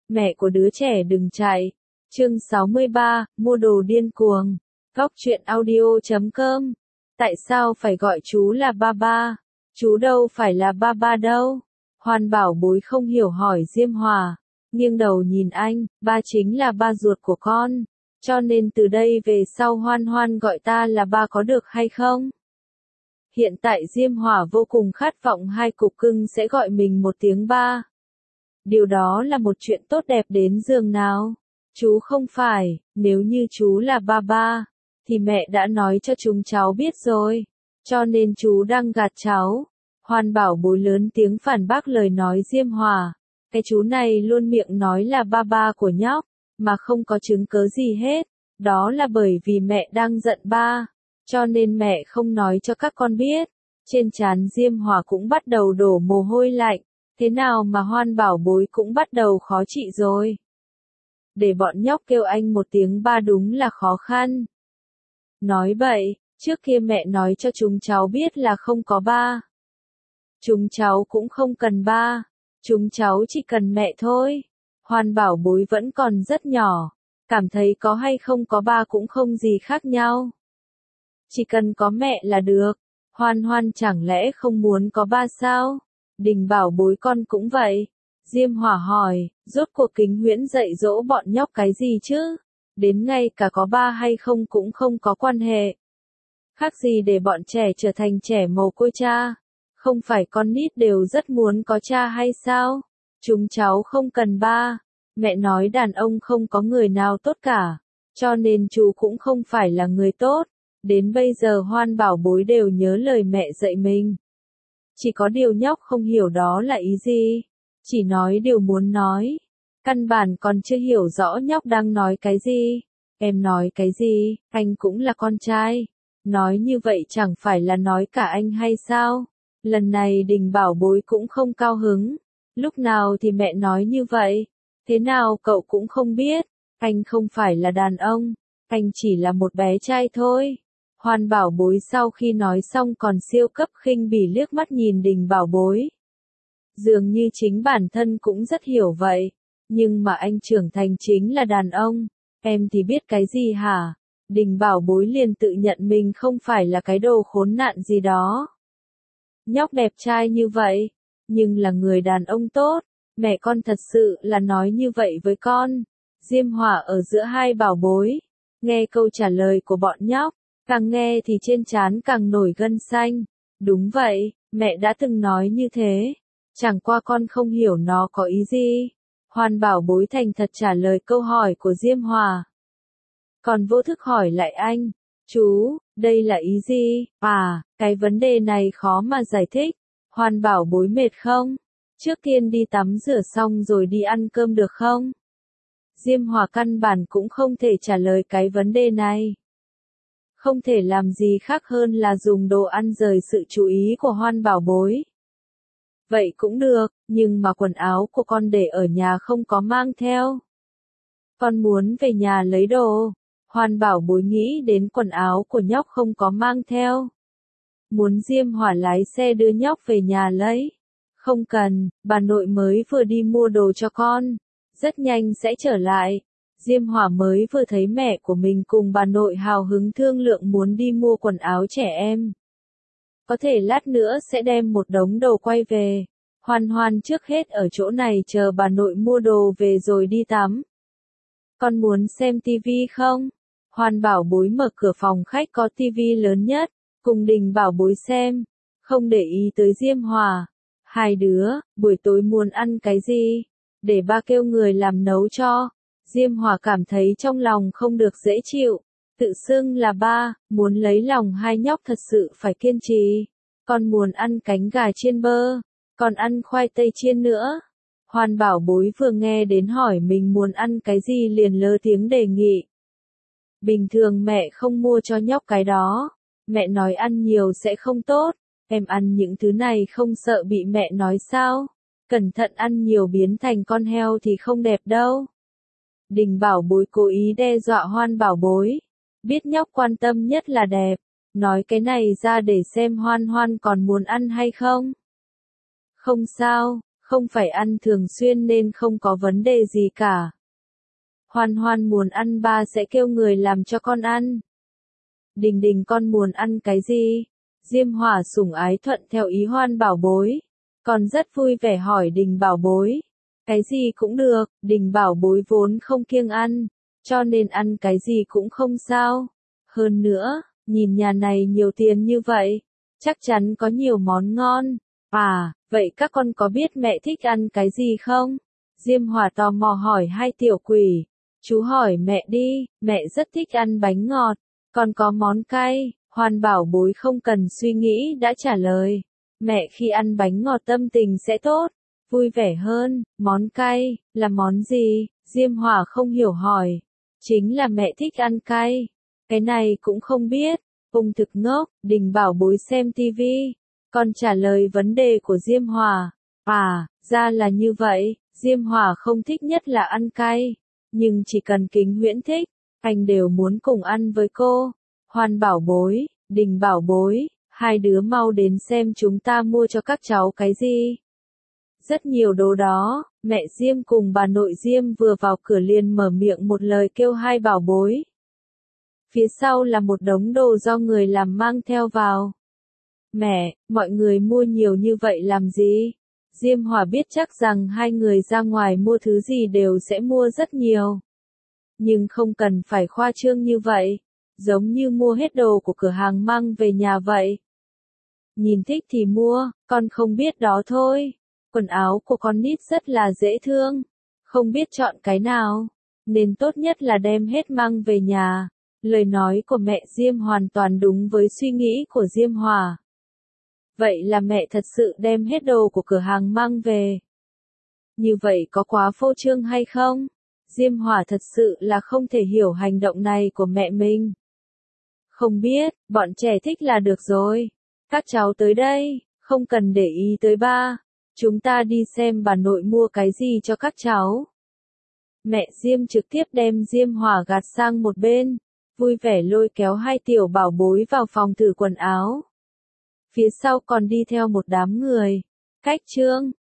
Mẹ của đứa trẻ đừng chạy. Chương 63, mua đồ điên cuồng. Góc truyện audio.com. Tại sao phải gọi chú là ba ba? Chú đâu phải là ba ba đâu. Hoan Bảo Bối không hiểu hỏi Diêm Hòa, nghiêng đầu nhìn anh, ba chính là ba ruột của con. Cho nên từ đây về sau Hoan Hoan gọi ta là ba có được hay không? Hiện tại Diêm Hòa vô cùng khát vọng hai cục cưng sẽ gọi mình một tiếng ba. Điều đó là một chuyện tốt đẹp đến giường nào. Chú không phải, nếu như chú là ba ba, thì mẹ đã nói cho chúng cháu biết rồi. Cho nên chú đang gạt cháu. Hoan Bảo Bối lớn tiếng phản bác lời nói Diêm Hòa. Cái chú này luôn miệng nói là ba ba của nhóc, mà không có chứng cớ gì hết. Đó là bởi vì mẹ đang giận ba, cho nên mẹ không nói cho các con biết. Trên trán Diêm Hòa cũng bắt đầu đổ mồ hôi lạnh. Thế nào mà Hoan Bảo Bối cũng bắt đầu khó chịu rồi. Để bọn nhóc kêu anh một tiếng ba đúng là khó khăn. Nói vậy, trước kia mẹ nói cho chúng cháu biết là không có ba. Chúng cháu cũng không cần ba, chúng cháu chỉ cần mẹ thôi. Hoan Bảo Bối vẫn còn rất nhỏ, cảm thấy có hay không có ba cũng không gì khác nhau. Chỉ cần có mẹ là được. Hoan Hoan chẳng lẽ không muốn có ba sao? Đình Bảo Bối con cũng vậy. Diêm Hòa hỏi, rốt cuộc Kính Huyễn dạy dỗ bọn nhóc cái gì chứ? Đến ngay cả có ba hay không cũng không có quan hệ. Khác gì để bọn trẻ trở thành trẻ mồ côi cha? Không phải con nít đều rất muốn có cha hay sao? Chúng cháu không cần ba. Mẹ nói đàn ông không có người nào tốt cả. Cho nên chú cũng không phải là người tốt. Đến bây giờ Hoan Bảo Bối đều nhớ lời mẹ dạy mình. Chỉ có điều nhóc không hiểu đó là ý gì. Chỉ nói điều muốn nói. Căn bản còn chưa hiểu rõ nhóc đang nói cái gì. Em nói cái gì, anh cũng là con trai. Nói như vậy chẳng phải là nói cả anh hay sao? Lần này Đình Bảo Bối cũng không cao hứng. Lúc nào thì mẹ nói như vậy? Thế nào cậu cũng không biết. Anh không phải là đàn ông. Anh chỉ là một bé trai thôi. Hoan Bảo Bối sau khi nói xong còn siêu cấp khinh bỉ liếc mắt nhìn Đình Bảo Bối. Dường như chính bản thân cũng rất hiểu vậy. Nhưng mà anh trưởng thành chính là đàn ông. Em thì biết cái gì hả? Đình Bảo Bối liền tự nhận mình không phải là cái đồ khốn nạn gì đó. Nhóc đẹp trai như vậy, nhưng là người đàn ông tốt. Mẹ con thật sự là nói như vậy với con. Diêm Hòa ở giữa hai bảo bối. Nghe câu trả lời của bọn nhóc, càng nghe thì trên trán càng nổi gân xanh. Đúng vậy, mẹ đã từng nói như thế. Chẳng qua con không hiểu nó có ý gì. Hoan Bảo Bối thành thật trả lời câu hỏi của Diêm Hòa. Còn vô thức hỏi lại anh, chú, đây là ý gì? À, cái vấn đề này khó mà giải thích. Hoan Bảo Bối mệt không? Trước tiên đi tắm rửa xong rồi đi ăn cơm được không? Diêm Hòa căn bản cũng không thể trả lời cái vấn đề này. Không thể làm gì khác hơn là dùng đồ ăn rời sự chú ý của Hoan Bảo Bối. Vậy cũng được, nhưng mà quần áo của con để ở nhà không có mang theo. Con muốn về nhà lấy đồ. Hoan Bảo Bối nghĩ đến quần áo của nhóc không có mang theo. Muốn Diêm Hòa lái xe đưa nhóc về nhà lấy. Không cần, bà nội mới vừa đi mua đồ cho con. Rất nhanh sẽ trở lại. Diêm Hòa mới vừa thấy mẹ của mình cùng bà nội hào hứng thương lượng muốn đi mua quần áo trẻ em. Có thể lát nữa sẽ đem một đống đồ quay về. Hoan Hoan trước hết ở chỗ này chờ bà nội mua đồ về rồi đi tắm. Con muốn xem tivi không? Hoan Bảo Bối mở cửa phòng khách có tivi lớn nhất, cùng Đình Bảo Bối xem. Không để ý tới Diêm Hòa. Hai đứa, buổi tối muốn ăn cái gì? Để ba kêu người làm nấu cho. Diêm Hòa cảm thấy trong lòng không được dễ chịu. Tự xưng là ba, muốn lấy lòng hai nhóc thật sự phải kiên trì. Con muốn ăn cánh gà chiên bơ, còn ăn khoai tây chiên nữa. Hoan Bảo Bối vừa nghe đến hỏi mình muốn ăn cái gì liền lơ tiếng đề nghị. Bình thường mẹ không mua cho nhóc cái đó. Mẹ nói ăn nhiều sẽ không tốt. Em ăn những thứ này không sợ bị mẹ nói sao? Cẩn thận ăn nhiều biến thành con heo thì không đẹp đâu. Đình Bảo Bối cố ý đe dọa Hoan Bảo Bối. Biết nhóc quan tâm nhất là đẹp. Nói cái này ra để xem Hoan Hoan còn muốn ăn hay không. Không sao, Không phải ăn thường xuyên nên không có vấn đề gì cả. Hoan Hoan muốn ăn ba sẽ kêu người làm cho con ăn. Đình Đình con muốn ăn cái gì? Diêm Hỏa sủng ái thuận theo ý Hoan bảo bối. Con rất vui vẻ hỏi Đình bảo bối. Cái gì cũng được, Đình bảo bối vốn không kiêng ăn, cho nên ăn cái gì cũng không sao. Hơn nữa, nhìn nhà này nhiều tiền như vậy, chắc chắn có nhiều món ngon. À, vậy các con có biết mẹ thích ăn cái gì không? Diêm Hỏa tò mò hỏi hai tiểu quỷ. Chú hỏi mẹ đi, mẹ rất thích ăn bánh ngọt, còn có món cay. Hoan bảo bối không cần suy nghĩ đã trả lời. Mẹ khi ăn bánh ngọt tâm tình sẽ tốt, vui vẻ hơn. Món cay, là món gì? Diêm Hỏa không hiểu hỏi. Chính là mẹ thích ăn cay. Cái này cũng không biết. Ung thực ngốc, Đình bảo bối xem tivi. Con trả lời vấn đề của Diêm Hỏa. À, ra là như vậy, Diêm Hỏa không thích nhất là ăn cay. Nhưng chỉ cần Kính Huyễn thích, anh đều muốn cùng ăn với cô. Hoan bảo bối, Đình bảo bối, hai đứa mau đến xem chúng ta mua cho các cháu cái gì. Rất nhiều đồ đó, mẹ Diêm cùng bà nội Diêm vừa vào cửa liền mở miệng một lời kêu hai bảo bối. Phía sau là một đống đồ do người làm mang theo vào. Mẹ, mọi người mua nhiều như vậy làm gì? Diêm Hỏa biết chắc rằng hai người ra ngoài mua thứ gì đều sẽ mua rất nhiều. Nhưng không cần phải khoa trương như vậy, giống như mua hết đồ của cửa hàng mang về nhà vậy. Nhìn thích thì mua, con không biết đó thôi. Quần áo của con nít rất là dễ thương, không biết chọn cái nào, nên tốt nhất là đem hết mang về nhà. Lời nói của mẹ Diêm hoàn toàn đúng với suy nghĩ của Diêm Hỏa. Vậy là mẹ thật sự đem hết đồ của cửa hàng mang về. Như vậy có quá phô trương hay không? Diêm Hỏa thật sự là không thể hiểu hành động này của mẹ mình. Không biết, bọn trẻ thích là được rồi. Các cháu tới đây, không cần để ý tới ba. Chúng ta đi xem bà nội mua cái gì cho các cháu. Mẹ Diêm trực tiếp đem Diêm Hỏa gạt sang một bên, vui vẻ lôi kéo hai tiểu bảo bối vào phòng thử quần áo. Phía sau còn đi theo một đám người. Cách chương